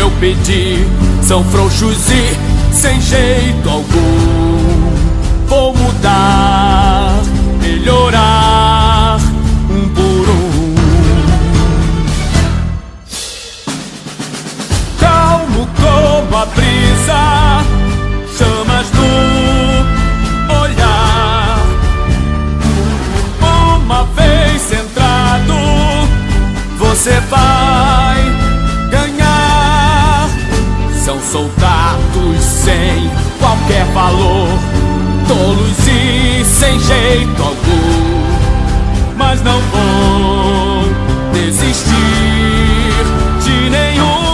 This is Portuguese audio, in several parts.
eu pedi são frouxos e sem jeito algum. Vou mudar, melhorar, um por um. Calmo como a brisa, chamas no olhar. Uma vez centrado, você vai ganhar. São soldados sem qualquer valor, tolos e sem jeito algum, mas não vão desistir de nenhum.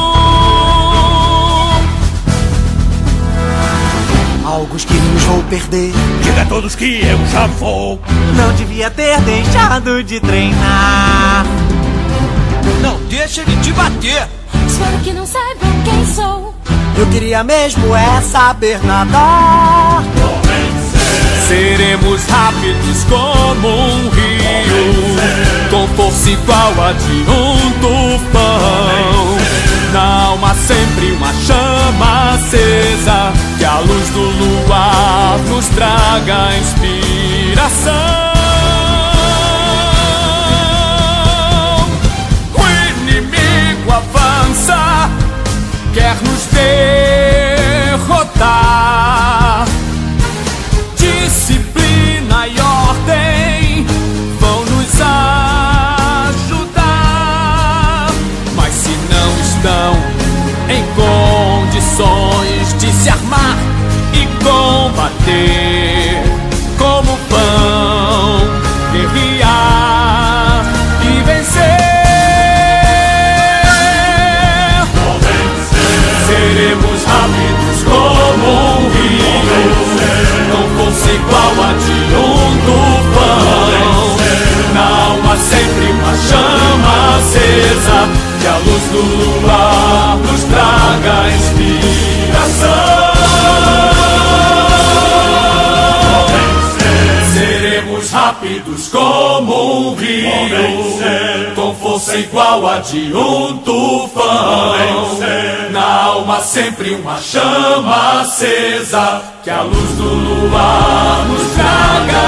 Alguns quilos vou perder. Diga a todos que eu já vou. Não devia ter deixado de treinar. Não deixa ele te bater. Espero que não saibam quem sou. Eu queria mesmo é saber nadar. Seremos rápidos como um rio, com força igual a de um tufão. Na alma sempre uma chama acesa, que a luz do luar nos traga inspiração. O inimigo avança, quer nos derrotar. Disciplina e ordem vão nos ajudar, mas se não estão em condições de se armar e combater, como vão guerrear e vencer? Seremos rápidos como um rio, com força igual a de um tufão. Na alma sempre uma chama acesa, que a luz do luar nos traga inspiração. Seremos rápidos como um rio, com força igual a de um tufão. Na alma sempre uma chama acesa, que a luz do luar nos traga